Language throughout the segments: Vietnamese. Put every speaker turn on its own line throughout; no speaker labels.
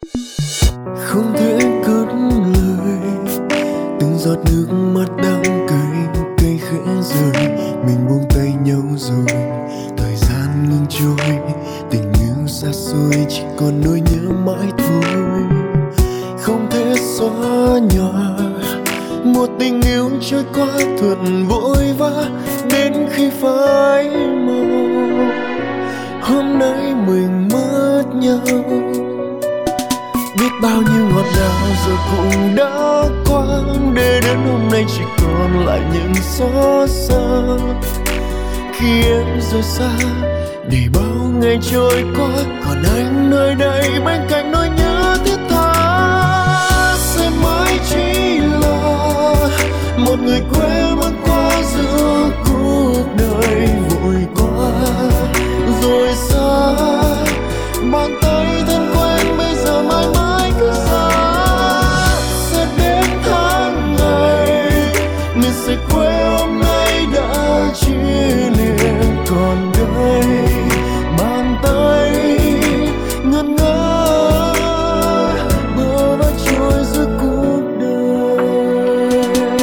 Không thể cất lời từng giọt nước mắt đắng cay, cay khẽ rơi. Mình buông tay nhau rồi, thời gian ngừng trôi. Tình yêu xa xôi chỉ còn nỗi nhớ mãi thôi. Không thể xóa nhòa một tình yêu trôi qua thật vội vã, đến khi phai màu hôm nay mình mất nhau. Biết bao nhiêu ngọt ngào rồi cũng đã qua, để đến hôm nay chỉ còn lại những xót xa. Khi em rời xa, để bao ngày trôi qua, còn anh nơi đây bên cạnh nỗi nhớ thiết tha. Sẽ mãi chỉ là một người quên mất qua giữa cuộc đời vội qua rồi xa. Bàn tay thân quen bây giờ mãi mãi cứ xa. Sẽ đến tháng ngày mình sẽ quê hôm nay đã chia liền, còn đây bàn tay ngẩn ngơ bơ vơ trôi giữa cuộc đời.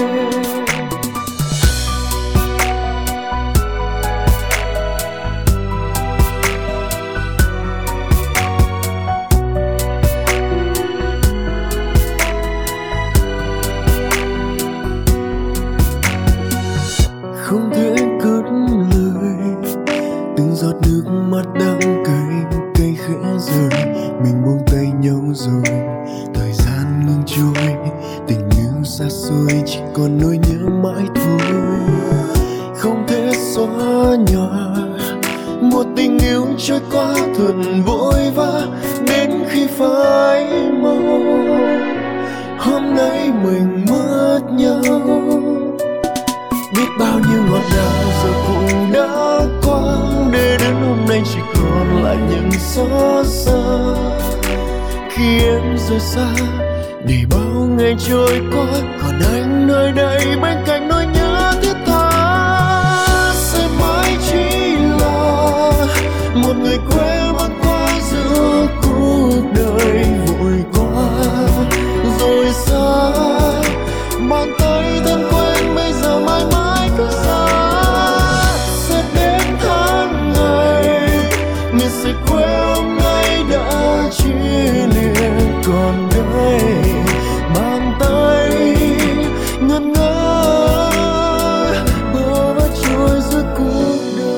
Không thể cất lời từng giọt nước mắt đắng cay, cay khẽ rơi. Mình buông tay nhau rồi, thời gian ngừng trôi. Tình yêu xa xôi chỉ còn nỗi nhớ mãi thôi. Không thể xóa nhòa một tình yêu trôi qua thật vội vã, đến khi phai màu hôm nay mình mất nhau. Biết bao nhiêu ngọt ngào rồi cũng đã qua, để đến hôm nay chỉ còn lại những xót xa. Khi em rời xa, để bao ngày trôi qua, còn anh nơi đây bên cạnh nỗi nhớ thiết tha. Sẽ mãi chỉ là một người quên mất qua giữa cuộc đời vội qua rồi xa. Bàn tay thân quen bây giờ mãi mãi cứ xa. Sẽ đến tháng ngày mình sẽ quê hôm nay đã chia liền, còn đây bàn tay ngẩn ngơ bơ vơ trôi giữa cuộc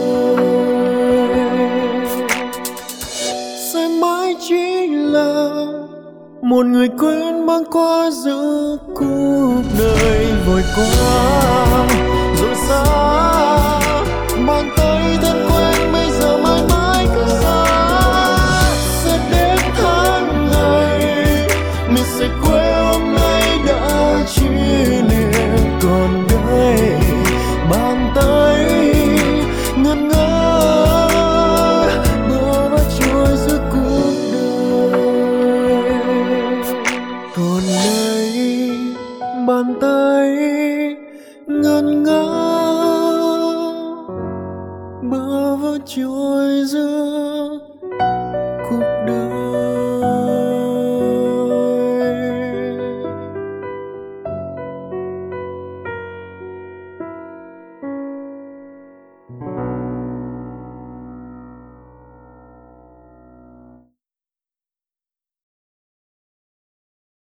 đời. Sẽ mãi chỉ là một người quên mang qua giữa cuộc đời vội qua rồi xa. Bàn tay thân quen bây giờ mãi mãi cứ xa. Sẽ đến tháng ngày mình sẽ quê hôm nay đã chia liền, còn đây bàn tay ngẩn ngơ bơ vơ trôi giữa cuộc đời. Còn đây bàn tay ngẩn ngơ bơ vơ trôi giữa cuộc đời.